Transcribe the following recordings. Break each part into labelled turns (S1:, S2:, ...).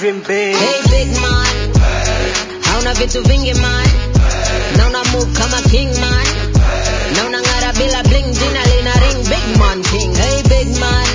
S1: dream big.
S2: Hey big man, hauna vitu vingi man, na una move kama king man, na unang'ara bila bling, jina lina ring, big man king. Hey big man,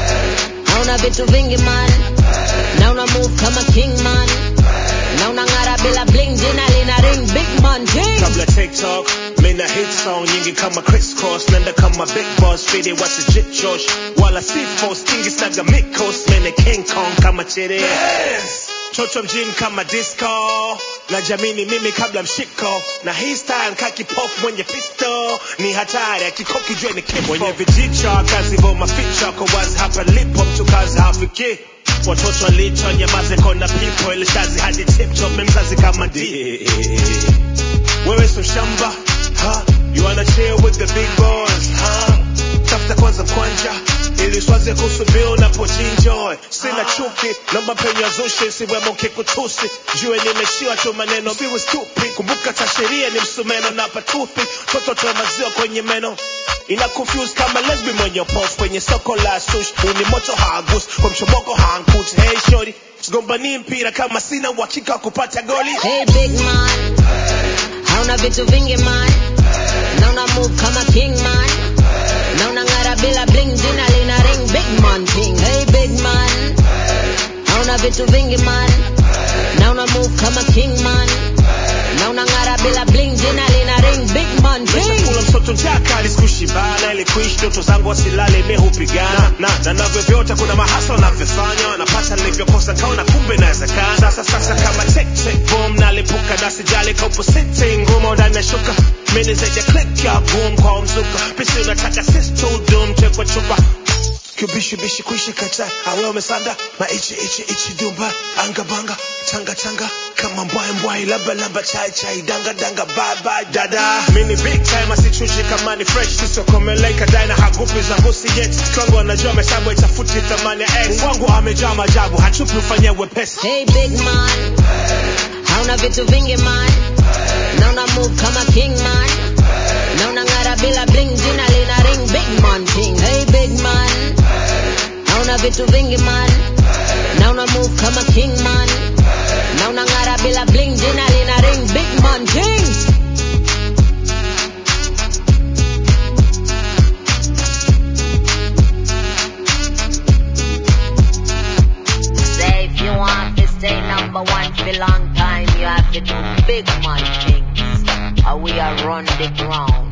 S2: hauna vitu vingi man, na una move kama king man, na unang'ara bila bling, jina lina ring, big man king.
S1: Kabla TikTok, mina hit song nyingi kama crisscross, nenda kama big boss, fidi wasi jit Josh, wala C4, stingi snaga mikos, mene King Kong kama chiri. Chocho mjini kama disco, na jamini mimi kabla mshiko, na hii style kaki pop mwenye pisto, ni hatari akikoki jue ni kifo. Mwenye vijicho, kazi voma ficha, kwa wazi hapa lipo mtu kazi hafiki. Watoto walicho nyamaze kona pipo, ili shazi hadi tiptop, memzazi kama di. Wewe so shamba, huh? You wanna chill with the big boys, huh? Tafuta kwanza kwanja, ili swaze kusubio na pojinjoy. Sina chuki, namba penye zushi, siwe moke kutusi. Jue nimeshiwa tu maneno, siwe stupid. Kumbuka ta sheria ni msumeno na patupi. Toto toa maziwa kwenye meno, ina confuse kama lesbi mwenye pof kwenye soko la sushi. Uni moto hagus, kwa mshomoko hankuti. Hey shorty, sigombani mpira kama sina uhakika kupata goli.
S2: Hey big man, hauna vitu vingi man, na una move kama king man, na unang'ara bila bling, jina lina ring, big man king. Hey big man, hauna vitu vingi man, na una move kama king man, na unang'ara bila bling, jina lina ring, big man king.
S1: Kula msoto njakaalisikushibana, ili kuishi ndoto zangu wasilale mimi hupigana na navyo vyote kuna mahasa navyofanya, napata nilivyokosa kaona kumbe nawezekana. Sasa kama tick tick boom, nalipuka na sijali kaupo sitting ngumo ndani ya shuka, mimi zaidi click ya boom kwa mzuka, pisi unataka sis to doom chekwa chupa Kubishi kuishi kata, awe umesanda ichi dumba, anga banga tanga kama mbwai lamba chai danga bye dada. Mini big time asichushi kama ni fresh, siso komeleka daina hagupi za ngusi yet. Kwangu anajua mesabu itafuti thamani ya X, wangu amejaa majabu hachupi ufanya wepesi.
S2: Hey big man, hauna vitu vingi man, na una move kama king man, na unang'ara bila bling, jina lina ring, big man king. Hey big man, hauna vitu vingi man, na una move kama king man, na unang'ara bila bling, jina lina ring, big man king.
S3: Say if you want to stay number one for long time, you have to do big man things, or we are run the ground.